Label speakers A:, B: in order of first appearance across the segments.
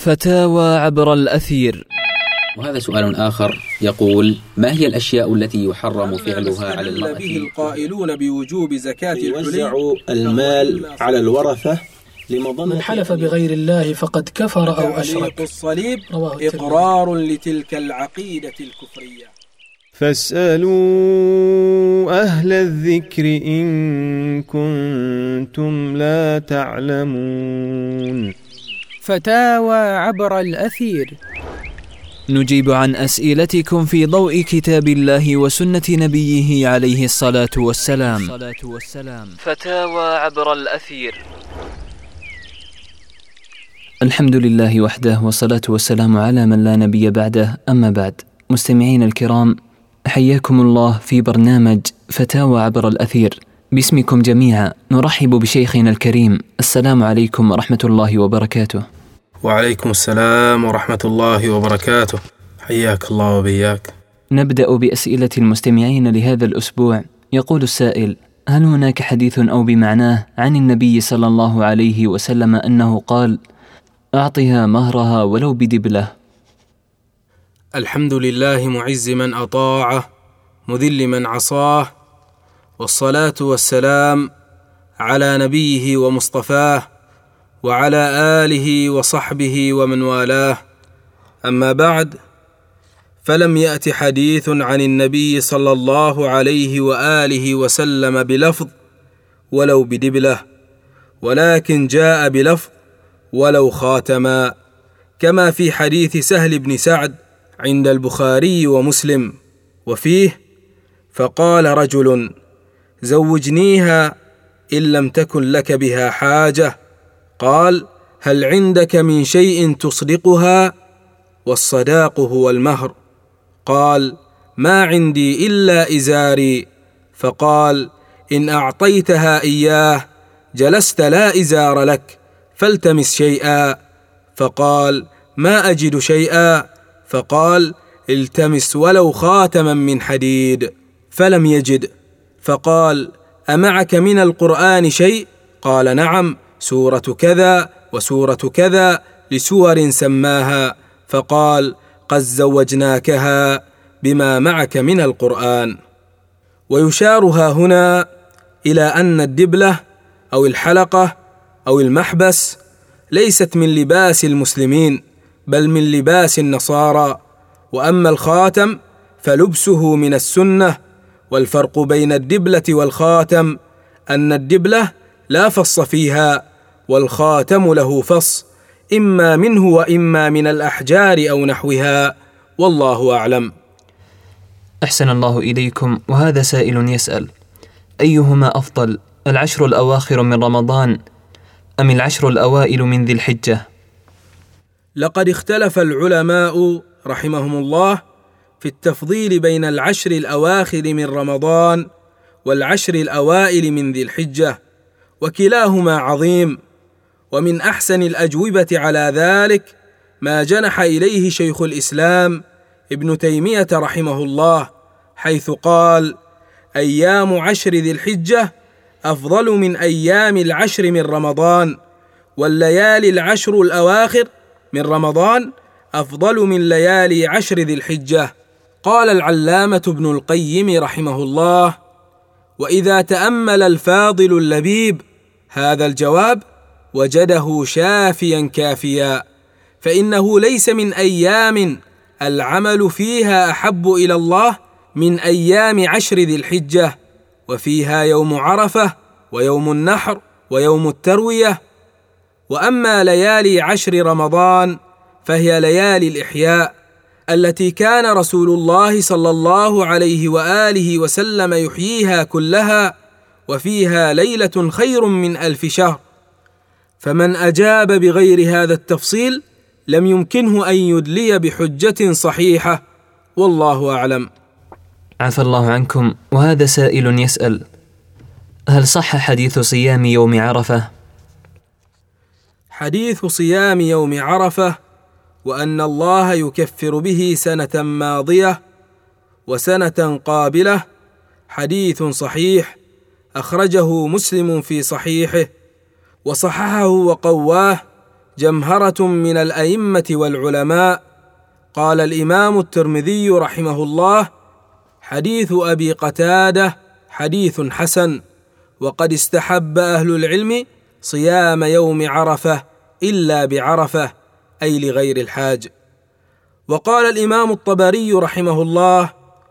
A: فتاوى عبر الأثير.
B: وهذا سؤال آخر يقول: ما هي الأشياء التي يحرم فعلها على المرأة؟
C: به القائلون بوجوب زكاة
D: يوزع المال على الورثة
E: من حلف بغير الله فقد كفر أو أشرك.
C: الصليب إقرار لتلك العقيدة الكفرية.
F: فاسألوا أهل الذكر إن كنتم لا تعلمون.
G: فتاوى عبر الأثير.
A: نجيب عن أسئلتكم في ضوء كتاب الله وسنة نبيه عليه الصلاة والسلام. فتاوى عبر الأثير. الحمد لله وحده والصلاة والسلام على من لا نبي بعده، أما بعد. مستمعين الكرام، حياكم الله في برنامج فتاوى عبر الأثير. باسمكم جميعا نرحب بشيخنا الكريم. السلام عليكم ورحمة الله وبركاته.
D: وعليكم السلام ورحمة الله وبركاته، حياك الله وبياك.
A: نبدأ بأسئلة المستمعين لهذا الأسبوع. يقول السائل: هل هناك حديث أو بمعناه عن النبي صلى الله عليه وسلم أنه قال: أعطها مهرها ولو بدبلة؟
D: الحمد لله معز من أطاعه مذل من عصاه، والصلاة والسلام على نبيه ومصطفاه وعلى آله وصحبه ومن والاه، أما بعد، فلم يأت حديث عن النبي صلى الله عليه وآله وسلم بلفظ ولو بدبلة، ولكن جاء بلفظ ولو خاتما، كما في حديث سهل بن سعد عند البخاري ومسلم، وفيه: فقال رجل: زوجنيها إن لم تكن لك بها حاجة. قال: هل عندك من شيء تصدقها؟ والصداق هو المهر. قال: ما عندي إلا إزاري. فقال: إن أعطيتها إياه جلست لا إزار لك، فالتمس شيئا. فقال: ما أجد شيئا. فقال: التمس ولو خاتما من حديد. فلم يجد. فقال: أمعك من القرآن شيء؟ قال: نعم، سورة كذا وسورة كذا، لسور سماها. فقال: قد زوجناكها بما معك من القرآن. ويشارها هنا إلى أن الدبلة أو الحلقة أو المحبس ليست من لباس المسلمين، بل من لباس النصارى. وأما الخاتم فلبسه من السنة. والفرق بين الدبلة والخاتم أن الدبلة لا فص فيها، والخاتم له فص، إما منه وإما من الأحجار أو نحوها، والله أعلم.
A: أحسن الله إليكم. وهذا سائل يسأل: أيهما أفضل، العشر الأواخر من رمضان أم العشر الأوائل من ذي الحجة؟
D: لقد اختلف العلماء رحمهم الله في التفضيل بين العشر الأواخر من رمضان والعشر الأوائل من ذي الحجة، وكلاهما عظيم. ومن أحسن الأجوبة على ذلك ما جنح إليه شيخ الإسلام ابن تيمية رحمه الله، حيث قال: أيام عشر ذي الحجة أفضل من أيام العشر من رمضان، والليالي العشر الأواخر من رمضان أفضل من ليالي عشر ذي الحجة. قال العلامة ابن القيم رحمه الله: وإذا تأمل الفاضل اللبيب هذا الجواب وجده شافيا كافيا، فإنه ليس من أيام العمل فيها أحب إلى الله من أيام عشر ذي الحجة، وفيها يوم عرفة ويوم النحر ويوم التروية. وأما ليالي عشر رمضان فهي ليالي الإحياء التي كان رسول الله صلى الله عليه وآله وسلم يحييها كلها، وفيها ليلة خير من 1000 شهر. فمن أجاب بغير هذا التفصيل لم يمكنه أن يدلي بحجة صحيحة، والله أعلم.
A: عفى الله عنكم. وهذا سائل يسأل: هل صح حديث صيام يوم عرفة؟
D: حديث صيام يوم عرفة وأن الله يكفر به سنة ماضية وسنة قابلة حديث صحيح، أخرجه مسلم في صحيحه، وصححه وقواه جمهرة من الأئمة والعلماء. قال الإمام الترمذي رحمه الله: حديث أبي قتادة حديث حسن، وقد استحب أهل العلم صيام يوم عرفة إلا بعرفة، أي لغير الحاج. وقال الإمام الطبري رحمه الله: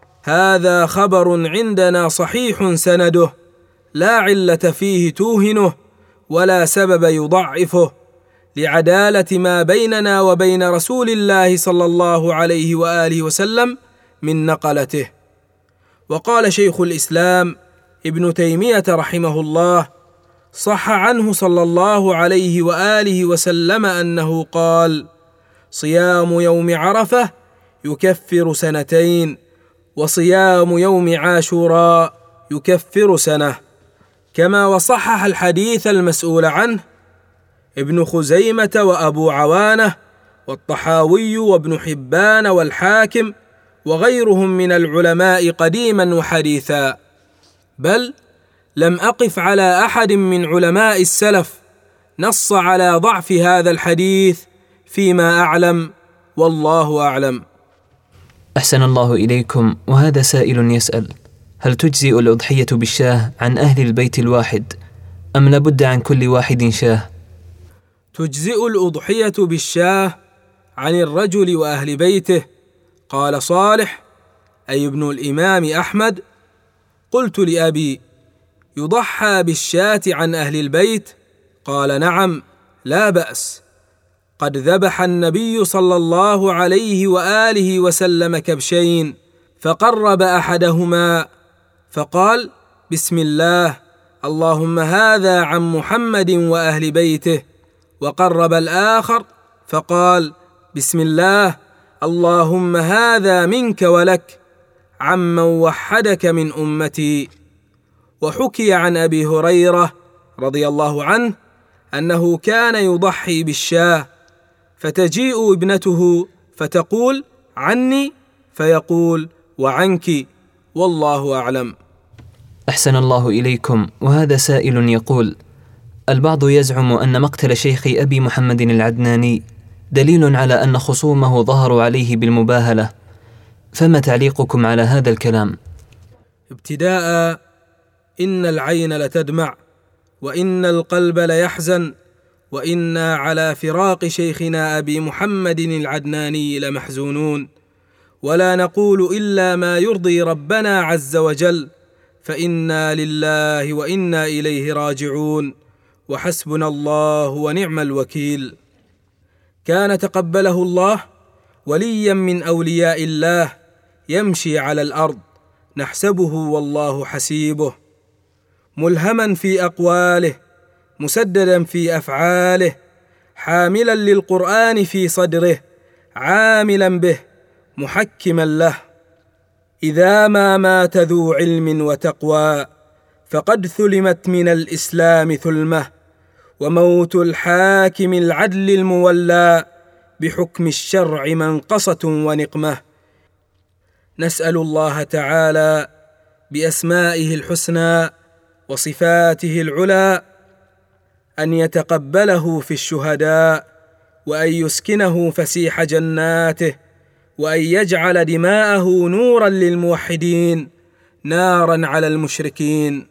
D: هذا خبر عندنا صحيح سنده، لا علة فيه توهنه ولا سبب يضعفه، لعدالة ما بيننا وبين رسول الله صلى الله عليه وآله وسلم من نقلته. وقال شيخ الإسلام ابن تيمية رحمه الله: صح عنه صلى الله عليه وآله وسلم أنه قال: صيام يوم عرفة يكفر سنتين، وصيام يوم عاشوراء يكفر سنة. كما وصحح الحديث المسؤول عنه ابن خزيمة وأبو عوانة والطحاوي وابن حبان والحاكم وغيرهم من العلماء قديما وحديثا، بل لم أقف على أحد من علماء السلف نص على ضعف هذا الحديث فيما أعلم، والله أعلم.
A: أحسن الله إليكم. وهذا سائل يسأل: هل تجزئ الأضحية بالشاه عن أهل البيت الواحد، أم لابد عن كل واحد شاه؟
D: تجزئ الأضحية بالشاه عن الرجل وأهل بيته. قال صالح أي ابن الإمام أحمد: قلت لأبي: يضحى بالشاة عن أهل البيت؟ قال: نعم، لا بأس. قد ذبح النبي صلى الله عليه وآله وسلم كبشين، فقرب أحدهما فقال: بسم الله، اللهم هذا عن محمد وأهل بيته، وقرب الآخر فقال: بسم الله، اللهم هذا منك ولك، عمن وحدك من أمتي. وحكي عن أبي هريرة رضي الله عنه أنه كان يضحي بالشاة، فتجيء ابنته فتقول: عني، فيقول: وعنك، والله أعلم.
A: أحسن الله إليكم. وهذا سائل يقول: البعض يزعم أن مقتل شيخ أبي محمد العدناني دليل على أن خصومه ظهروا عليه بالمباهلة، فما تعليقكم على هذا الكلام؟
D: ابتداء، إن العين لتدمع، وإن القلب ليحزن، وإنا على فراق شيخنا أبي محمد العدناني لمحزونون، ولا نقول إلا ما يرضي ربنا عز وجل، فإنا لله وإنا إليه راجعون، وحسبنا الله ونعم الوكيل. كان تقبله الله وليا من أولياء الله، يمشي على الأرض نحسبه والله حسيبه، ملهما في أقواله، مسددا في أفعاله، حاملا للقرآن في صدره، عاملا به، محكما له. إذا ما مات ذو علم وتقوى فقد ثلمت من الإسلام ثلمة، وموت الحاكم العدل المولى بحكم الشرع منقصة ونقمة. نسأل الله تعالى بأسمائه الحسنى وصفاته العلى أن يتقبله في الشهداء، وأن يسكنه فسيح جناته، وأن يجعل دماءه نورا للموحدين نارا على المشركين.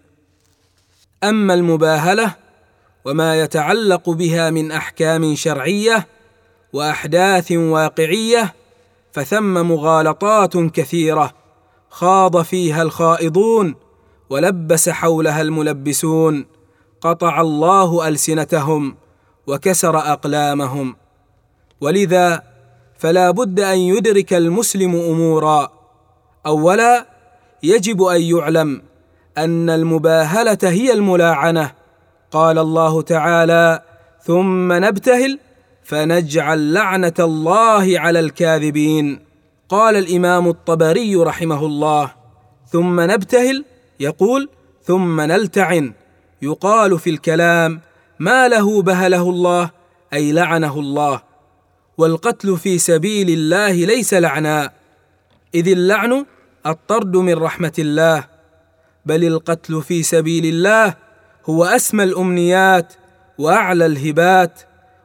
D: أما المباهلة وما يتعلق بها من أحكام شرعية وأحداث واقعية فثم مغالطات كثيرة خاض فيها الخائضون ولبس حولها الملبسون، قطع الله ألسنتهم وكسر أقلامهم. ولذا فلا بد أن يدرك المسلم أمورا: أولا، يجب أن يعلم أن المباهلة هي الملاعنة. قال الله تعالى: ثم نبتهل فنجعل لعنة الله على الكاذبين. قال الإمام الطبري رحمه الله: ثم نبتهل يقول ثم نلتعن، يقال في الكلام ما له بهله الله، أي لعنه الله. والقتل في سبيل الله ليس لعنا، إذ اللعن الطرد من رحمة الله، بل القتل في سبيل الله هو أسمى الأمنيات وأعلى الهبات،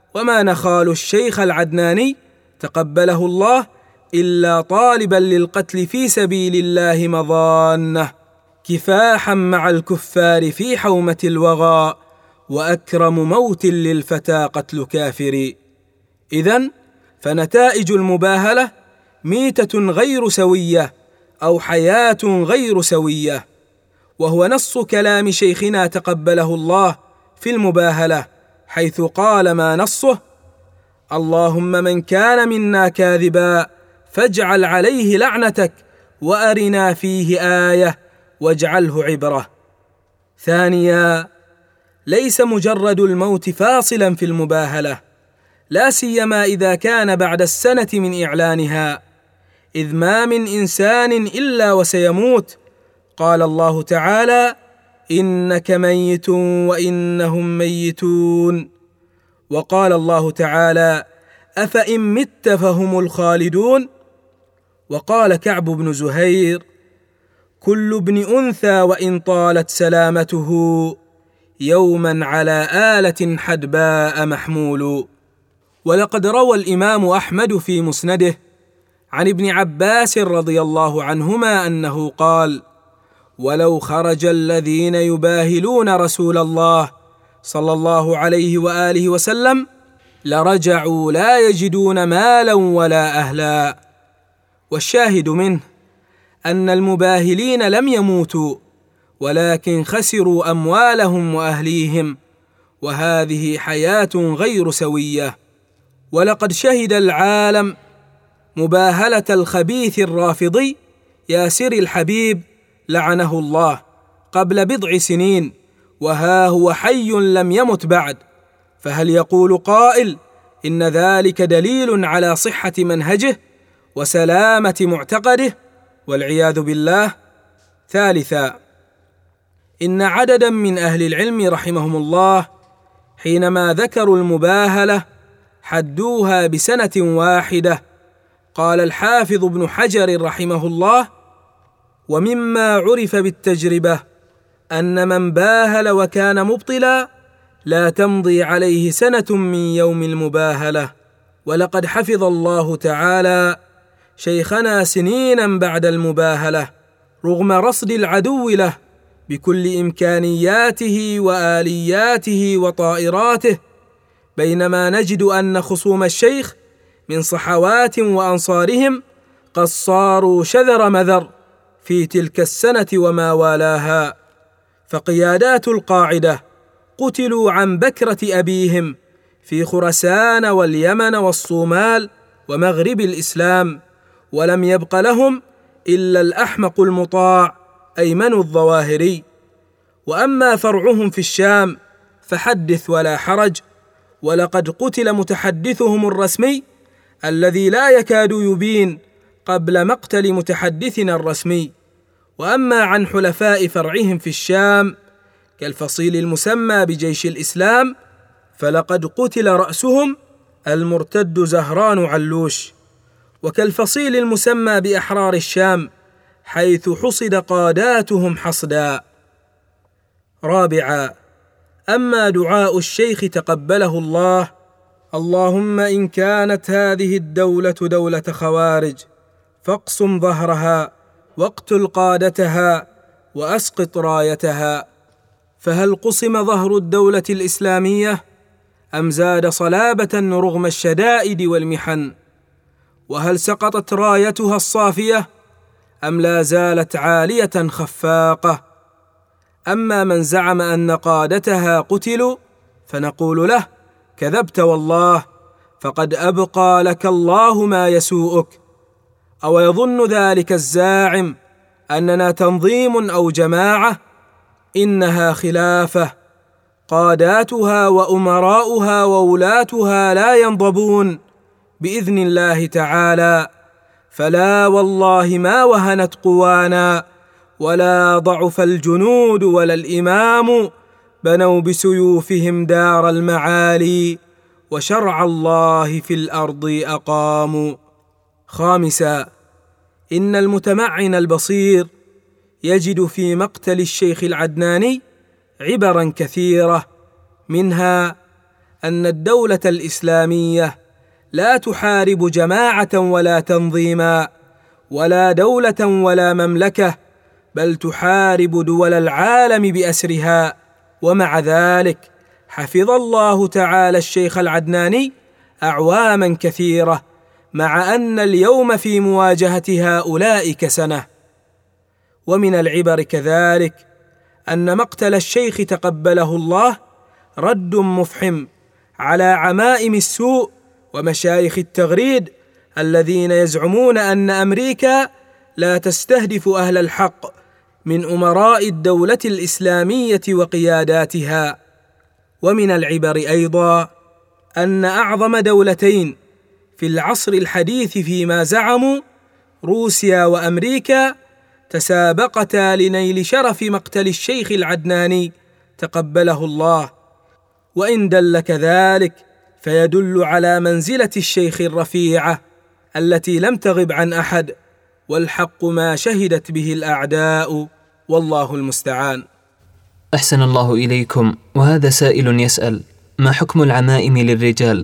D: وما نخال الشيخ العدناني تقبله الله إلا طالبا للقتل في سبيل الله مظانة، كفاحا مع الكفار في حومة الوغى، وأكرم موت للفتى قتل كافر. إذن فنتائج المباهلة ميتة غير سوية أو حياة غير سوية، وهو نص كلام شيخنا تقبله الله في المباهلة، حيث قال ما نصه: اللهم من كان منا كاذبا فاجعل عليه لعنتك وأرنا فيه آية واجعله عبرة. ثانيا، ليس مجرد الموت فاصلا في المباهلة، لا سيما إذا كان بعد السنة من إعلانها، إذ ما من إنسان إلا وسيموت. قال الله تعالى: إنك ميت وإنهم ميتون. وقال الله تعالى: أفإن مت فهم الخالدون. وقال كعب بن زهير: كل ابن أنثى وإن طالت سلامته يوما على آلة حدباء محمول. ولقد روى الإمام أحمد في مسنده عن ابن عباس رضي الله عنهما أنه قال: ولو خرج الذين يباهلون رسول الله صلى الله عليه وآله وسلم لرجعوا لا يجدون مالا ولا أهلا. والشاهد منه أن المباهلين لم يموتوا، ولكن خسروا أموالهم وأهليهم، وهذه حياة غير سوية. ولقد شهد العالم مباهلة الخبيث الرافضي ياسر الحبيب لعنه الله قبل بضع سنين، وها هو حي لم يمت بعد، فهل يقول قائل إن ذلك دليل على صحة منهجه وسلامة معتقده؟ والعياذ بالله. ثالثا، إن عددا من أهل العلم رحمهم الله حينما ذكروا المباهلة حدوها بسنة واحدة. قال الحافظ ابن حجر رحمه الله: ومما عرف بالتجربة أن من باهل وكان مبطلا لا تمضي عليه سنة من يوم المباهلة. ولقد حفظ الله تعالى شيخنا سنينا بعد المباهلة رغم رصد العدو له بكل إمكانياته وآلياته وطائراته، بينما نجد أن خصوم الشيخ من صحوات وأنصارهم قد صاروا شذر مذر في تلك السنة وما والاها، فقيادات القاعدة قتلوا عن بكرة أبيهم في خراسان واليمن والصومال ومغرب الإسلام، ولم يبق لهم إلا الأحمق المطاع أيمن الظواهري. وأما فرعهم في الشام فحدث ولا حرج، ولقد قتل متحدثهم الرسمي الذي لا يكاد يبين قبل مقتل متحدثنا الرسمي. وأما عن حلفاء فرعهم في الشام كالفصيل المسمى بجيش الإسلام فلقد قتل رأسهم المرتد زهران علوش، وكالفصيل المسمى بأحرار الشام حيث حصد قاداتهم حصدا. رابعا، أما دعاء الشيخ تقبله الله: اللهم إن كانت هذه الدولة دولة خوارج فاقسم ظهرها واقتل قادتها وأسقط رايتها. فهل قسم ظهر الدولة الإسلامية أم زاد صلابة رغم الشدائد والمحن؟ وهل سقطت رايتها الصافية أم لا زالت عالية خفاقة؟ أما من زعم أن قادتها قتلوا فنقول له: كذبت والله، فقد أبقى لك الله ما يسوءك. أو يظن ذلك الزاعم أننا تنظيم أو جماعة؟ إنها خلافة، قاداتها وأمراؤها وولاتها لا ينضبون بإذن الله تعالى، فلا والله ما وهنت قوانا ولا ضعف الجنود ولا الإمام، بنوا بسيوفهم دار المعالي وشرع الله في الأرض أقاموا. خامسا، إن المتمعن البصير يجد في مقتل الشيخ العدناني عبرا كثيرة، منها أن الدولة الإسلامية لا تحارب جماعة ولا تنظيما ولا دولة ولا مملكة، بل تحارب دول العالم بأسرها. ومع ذلك حفظ الله تعالى الشيخ العدناني أعواما كثيرة، مع أن اليوم في مواجهة هؤلاء كسنة. ومن العبر كذلك أن مقتل الشيخ تقبله الله رد مفحم على عمائم السوء ومشايخ التغريد الذين يزعمون أن أمريكا لا تستهدف أهل الحق من أمراء الدولة الإسلامية وقياداتها. ومن العبر أيضا أن أعظم دولتين في العصر الحديث فيما زعموا، روسيا وأمريكا، تسابقتا لنيل شرف مقتل الشيخ العدناني تقبله الله. وإن دل كذلك فيدل على منزلة الشيخ الرفيعة التي لم تغب عن أحد، والحق ما شهدت به الأعداء، والله المستعان.
A: أحسن الله إليكم. وهذا سائل يسأل: ما حكم العمائم للرجال؟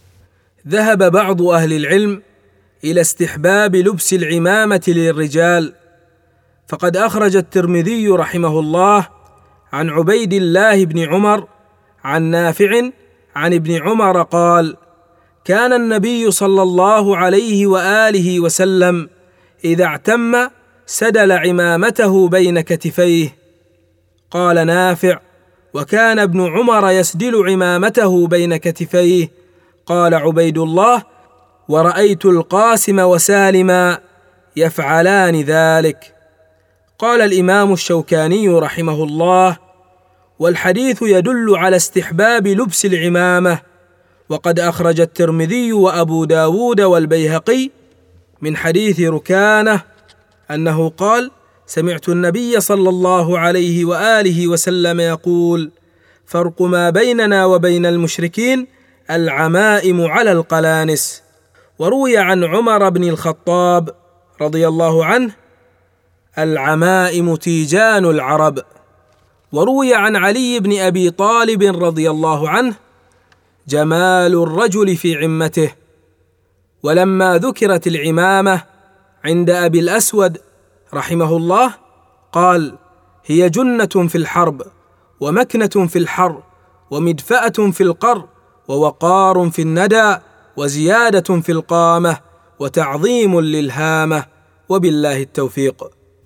D: ذهب بعض أهل العلم إلى استحباب لبس العمامة للرجال، فقد أخرج الترمذي رحمه الله عن عبيد الله بن عمر عن نافع عن ابن عمر قال: كان النبي صلى الله عليه وآله وسلم إذا اعتم سدل عمامته بين كتفيه. قال نافع: وكان ابن عمر يسدل عمامته بين كتفيه. قال عبيد الله: ورأيت القاسم وسالما يفعلان ذلك. قال الإمام الشوكاني رحمه الله: والحديث يدل على استحباب لبس العمامة. وقد أخرج الترمذي وأبو داود والبيهقي من حديث ركانة أنه قال: سمعت النبي صلى الله عليه وآله وسلم يقول: فرق ما بيننا وبين المشركين العمائم على القلانس. وروي عن عمر بن الخطاب رضي الله عنه: العمائم تيجان العرب. وروي عن علي بن أبي طالب رضي الله عنه: جمال الرجل في عمته. ولما ذكرت العمامة عند أبي الأسود رحمه الله قال: هي جنة في الحرب، ومكنة في الحر، ومدفأة في القر، ووقار في الندى، وزيادة في القامة، وتعظيم للهامة. وبالله التوفيق.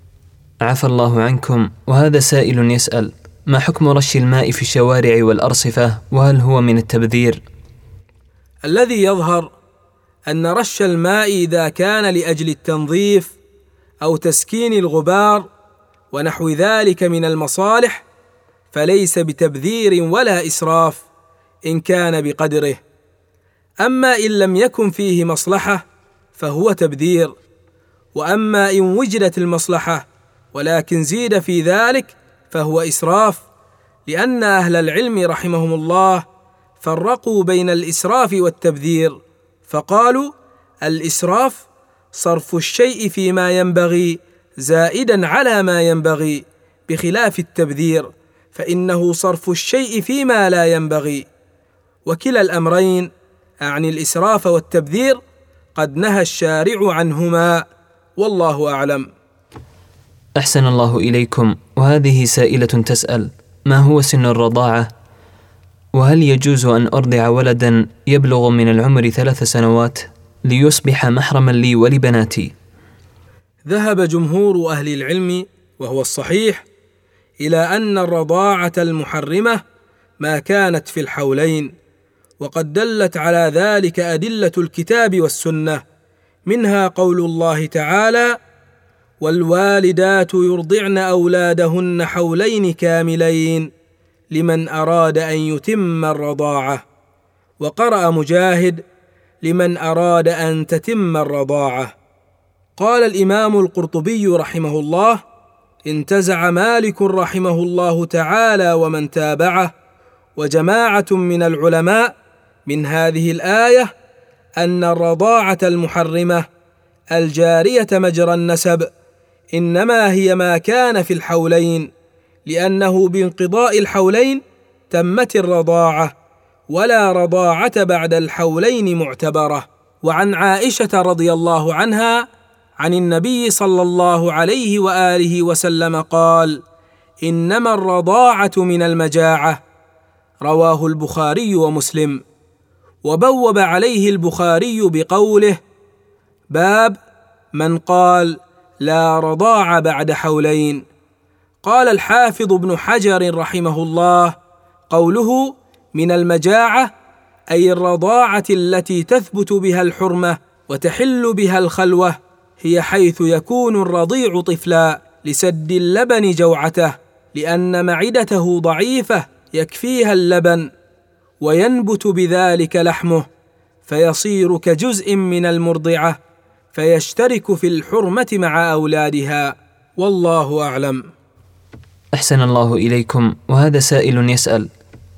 A: عفى الله عنكم. وهذا سائل يسأل: ما حكم رش الماء في الشوارع والأرصفة، وهل هو من التبذير؟
D: الذي يظهر أن رش الماء إذا كان لأجل التنظيف أو تسكين الغبار ونحو ذلك من المصالح فليس بتبذير ولا إسراف إن كان بقدره. أما إن لم يكن فيه مصلحة فهو تبذير. وأما إن وجدت المصلحة ولكن زيد في ذلك فهو إسراف، لأن أهل العلم رحمهم الله فرقوا بين الإسراف والتبذير، فقالوا: الإسراف صرف الشيء فيما ينبغي زائدا على ما ينبغي، بخلاف التبذير فإنه صرف الشيء فيما لا ينبغي. وكلا الأمرين، أعني الإسراف والتبذير، قد نهى الشارع عنهما، والله أعلم.
A: أحسن الله إليكم. وهذه سائلة تسأل: ما هو سن الرضاعة؟ وهل يجوز أن أرضع ولدا يبلغ من العمر 3 سنوات ليصبح محرما لي ولبناتي؟
D: ذهب جمهور أهل العلم، وهو الصحيح، إلى أن الرضاعة المحرمة ما كانت في الحولين، وقد دلت على ذلك أدلة الكتاب والسنة، منها قول الله تعالى: والوالدات يرضعن أولادهن حولين كاملين لمن أراد أن يتم الرضاعة. وقرأ مجاهد: لمن أراد أن تتم الرضاعة. قال الإمام القرطبي رحمه الله: انتزع مالك رحمه الله تعالى ومن تابعه وجماعة من العلماء من هذه الآية أن الرضاعة المحرمة الجارية مجرى النسب إنما هي ما كان في الحولين، لأنه بانقضاء الحولين تمت الرضاعة، ولا رضاعة بعد الحولين معتبرة. وعن عائشة رضي الله عنها عن النبي صلى الله عليه وآله وسلم قال: إنما الرضاعة من المجاعة. رواه البخاري ومسلم. وبوب عليه البخاري بقوله: باب من قال لا رضاع بعد حولين. قال الحافظ ابن حجر رحمه الله: قوله من المجاعة أي الرضاعة التي تثبت بها الحرمة وتحل بها الخلوة، هي حيث يكون الرضيع طفلا لسد اللبن جوعته، لأن معدته ضعيفة يكفيها اللبن، وينبت بذلك لحمه فيصير كجزء من المرضعة، فيشترك في الحرمة مع أولادها، والله أعلم.
A: أحسن الله إليكم. وهذا سائل يسأل: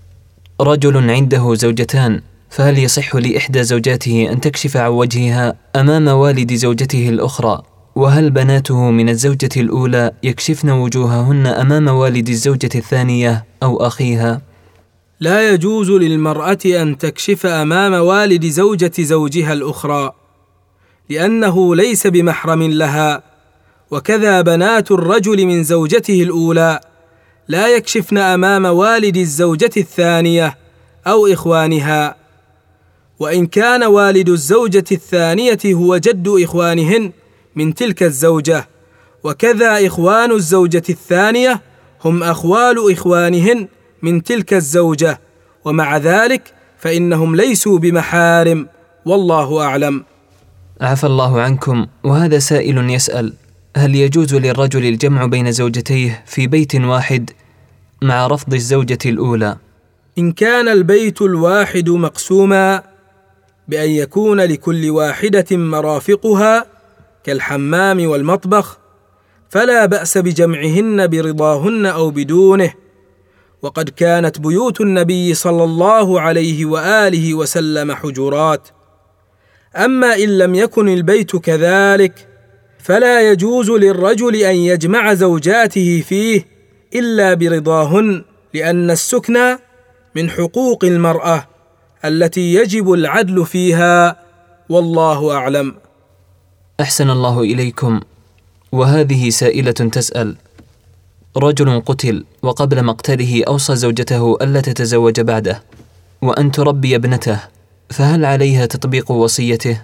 A: رجل عنده زوجتان، فهل يصح لإحدى زوجاته أن تكشف عن وجهها أمام والد زوجته الأخرى؟ وهل بناته من الزوجة الأولى يكشفن وجوههن أمام والد الزوجة الثانية أو أخيها؟
D: لا يجوز للمرأة أن تكشف أمام والد زوجة زوجها الأخرى، لأنه ليس بمحرم لها. وكذا بنات الرجل من زوجته الأولى لا يكشفن أمام والد الزوجة الثانية أو إخوانها، وإن كان والد الزوجة الثانية هو جد إخوانهن من تلك الزوجة، وكذا إخوان الزوجة الثانية هم أخوال إخوانهن من تلك الزوجة، ومع ذلك فإنهم ليسوا بمحارم، والله أعلم.
A: عفى الله عنكم. وهذا سائل يسأل: هل يجوز للرجل الجمع بين زوجتيه في بيت واحد مع رفض الزوجة الأولى؟
D: إن كان البيت الواحد مقسوما بأن يكون لكل واحدة مرافقها كالحمام والمطبخ، فلا بأس بجمعهن برضاهن أو بدونه، وقد كانت بيوت النبي صلى الله عليه وآله وسلم حجرات. أما إن لم يكن البيت كذلك، فلا يجوز للرجل أن يجمع زوجاته فيه إلا برضاهن، لأن السكن من حقوق المرأة التي يجب العدل فيها، والله أعلم.
A: أحسن الله إليكم. وهذه سائلة تسأل: رجل قتل وقبل مقتله أوصى زوجته ألا تتزوج بعده وأن تربي ابنته، فهل عليها تطبيق وصيته؟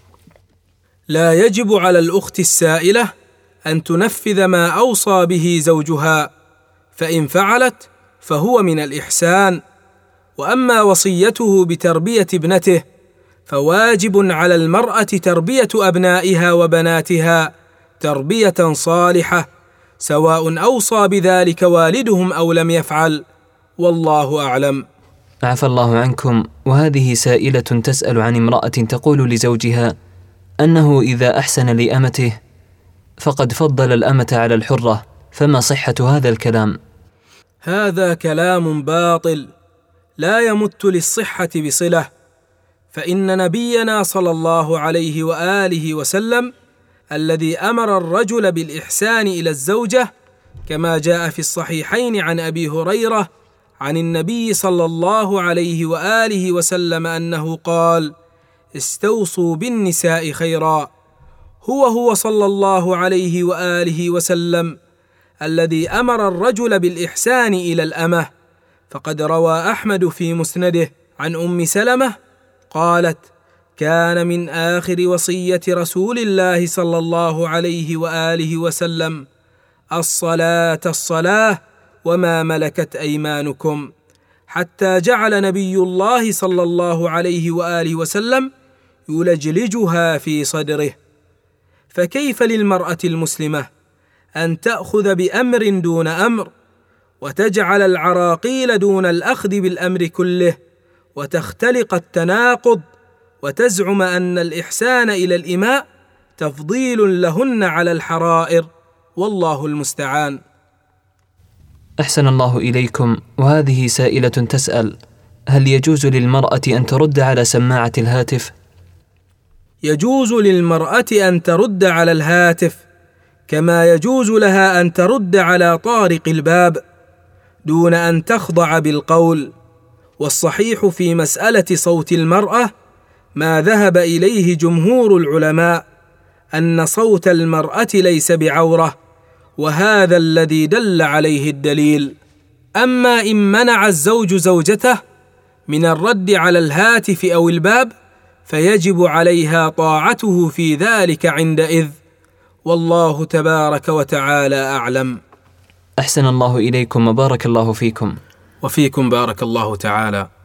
D: لا يجب على الأخت السائلة أن تنفذ ما أوصى به زوجها، فإن فعلت فهو من الإحسان. وأما وصيته بتربية ابنته فواجب على المرأة تربية أبنائها وبناتها تربية صالحة، سواء أوصى بذلك والدهم أو لم يفعل، والله أعلم.
A: عفى الله عنكم. وهذه سائلة تسأل عن امرأة تقول لزوجها أنه إذا أحسن لأمته فقد فضل الأمة على الحرة، فما صحة هذا الكلام؟
D: هذا كلام باطل لا يمت للصحة بصلة، فإن نبينا صلى الله عليه وآله وسلم الذي أمر الرجل بالإحسان إلى الزوجة، كما جاء في الصحيحين عن أبي هريرة عن النبي صلى الله عليه وآله وسلم أنه قال: استوصوا بالنساء خيرا. هو صلى الله عليه وآله وسلم الذي أمر الرجل بالإحسان إلى الأمة، فقد روى أحمد في مسنده عن أم سلمة قالت: كان من آخر وصية رسول الله صلى الله عليه وآله وسلم الصلاة الصلاة وما ملكت أيمانكم، حتى جعل نبي الله صلى الله عليه وآله وسلم يلجلجها في صدره. فكيف للمرأة المسلمة أن تأخذ بأمر دون أمر، وتجعل العراقيل دون الأخذ بالأمر كله، وتختلق التناقض، وتزعم أن الإحسان إلى الإماء تفضيل لهن على الحرائر، والله المستعان.
A: أحسن الله إليكم. وهذه سائلة تسأل: هل يجوز للمرأة أن ترد على سماعة الهاتف؟
D: يجوز للمرأة أن ترد على الهاتف، كما يجوز لها أن ترد على طارق الباب دون أن تخضع بالقول، والصحيح في مسألة صوت المرأة ما ذهب إليه جمهور العلماء أن صوت المرأة ليس بعورة، وهذا الذي دل عليه الدليل. أما إن منع الزوج زوجته من الرد على الهاتف أو الباب فيجب عليها طاعته في ذلك عندئذ، والله تبارك وتعالى أعلم.
A: أحسن الله إليكم وبارك الله فيكم.
D: وفيكم بارك الله تعالى.